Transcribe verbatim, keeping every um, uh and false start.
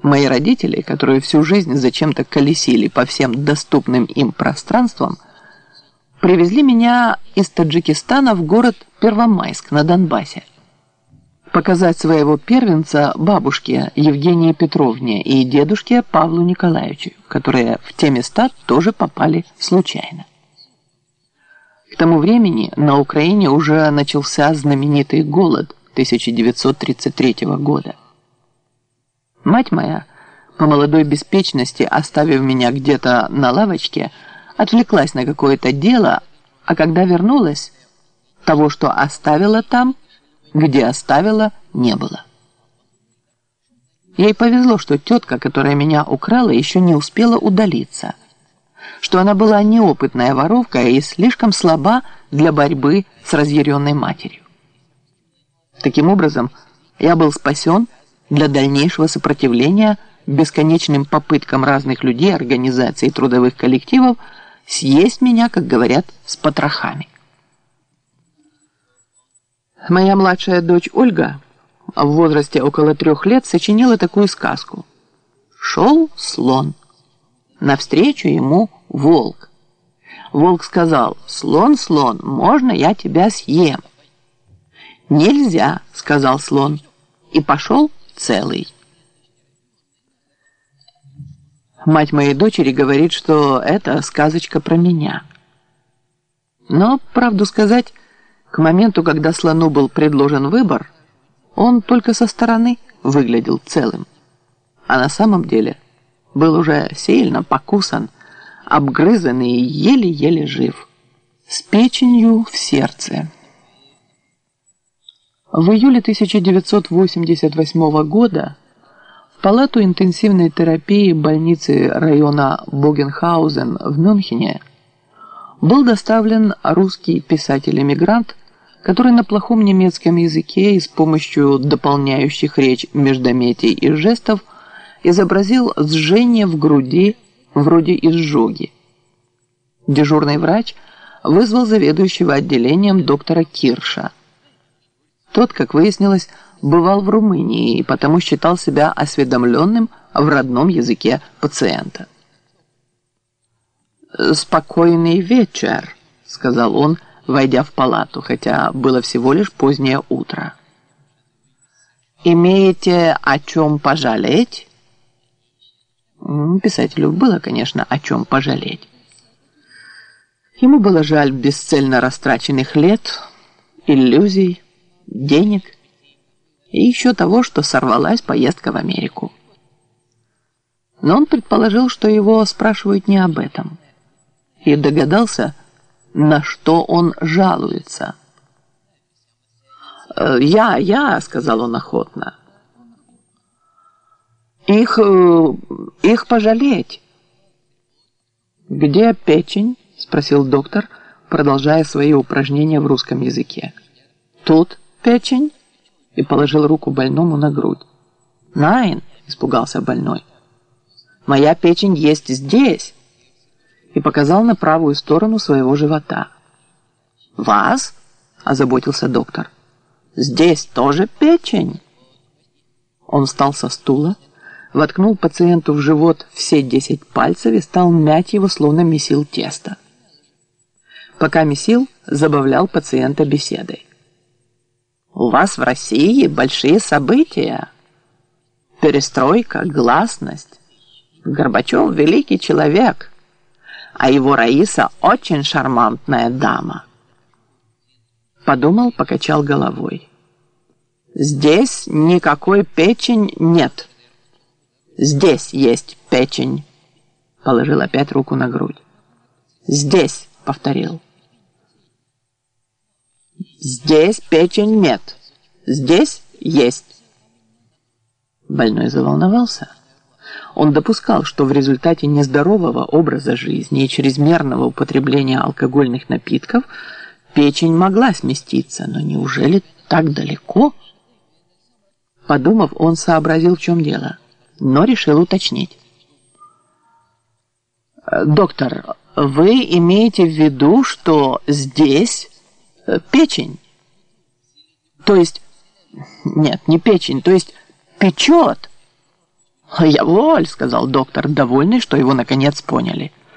Мои родители, которые всю жизнь зачем-то колесили по всем доступным им пространствам, привезли меня из Таджикистана в город Первомайск на Донбассе показать своего первенца бабушке Евгении Петровне и дедушке Павлу Николаевичу, которые в те места тоже попали случайно. К тому времени на Украине уже начался знаменитый голод тысяча девятьсот тридцать третьего года. Мать моя, по молодой беспечности, оставив меня где-то на лавочке, отвлеклась на какое-то дело, а когда вернулась, того, что оставила там, где оставила, не было. Ей повезло, что тетка, которая меня украла, еще не успела удалиться, что она была неопытная воровка и слишком слаба для борьбы с разъяренной матерью. Таким образом, я был спасен для дальнейшего сопротивления бесконечным попыткам разных людей, организаций и трудовых коллективов съесть меня, как говорят, с потрохами. Моя младшая дочь Ольга в возрасте около трех лет сочинила такую сказку. Шел слон. Навстречу ему волк. Волк сказал: «Слон, слон, можно я тебя съем?» «Нельзя», — сказал слон, и пошел целый. Мать моей дочери говорит, что это сказочка про меня. Но, правду сказать, к моменту, когда слону был предложен выбор, он только со стороны выглядел целым, а на самом деле был уже сильно покусан, обгрызан и еле-еле жив, с печенью в сердце. В июле тысяча девятьсот восемьдесят восьмого года в палату интенсивной терапии больницы района Богенхаузен в Мюнхене был доставлен русский писатель-эмигрант, который на плохом немецком языке и с помощью дополняющих речь междометий и жестов изобразил сжение в груди вроде изжоги. Дежурный врач вызвал заведующего отделением доктора Кирша. Тот, как выяснилось, бывал в Румынии и потому считал себя осведомленным в родном языке пациента. «Спокойный вечер», — сказал он, войдя в палату, хотя было всего лишь позднее утро. «Имеете о чем пожалеть?» Писателю было, конечно, о чем пожалеть. Ему было жаль бесцельно растраченных лет, иллюзий, денег и еще того, что сорвалась поездка в Америку. Но он предположил, что его спрашивают не об этом, и догадался, на что он жалуется. «Я, я», — сказал он охотно. «Их, их пожалеть». «Где печень?» — спросил доктор, продолжая свои упражнения в русском языке. «Тут печень?» — и положил руку больному на грудь. «Найн», — испугался больной. «Моя печень есть здесь», и показал на правую сторону своего живота. «Вас?» – озаботился доктор. «Здесь тоже печень?» Он встал со стула, воткнул пациенту в живот все десять пальцев и стал мять его, словно месил тесто. Пока месил, забавлял пациента беседой. «У вас в России большие события. Перестройка, гласность. Горбачев – великий человек, а его Раиса очень шармантная дама». Подумал, покачал головой. «Здесь никакой печень нет. Здесь есть печень». Положил опять руку на грудь. «Здесь», — повторил. «Здесь печень нет. Здесь есть». Больной заволновался. Он допускал, что в результате нездорового образа жизни и чрезмерного употребления алкогольных напитков печень могла сместиться, но неужели так далеко? Подумав, он сообразил, в чем дело, но решил уточнить. «Доктор, вы имеете в виду, что здесь печень? То есть, нет, не печень, то есть печет?» «Яволь», — сказал доктор, довольный, что его наконец поняли.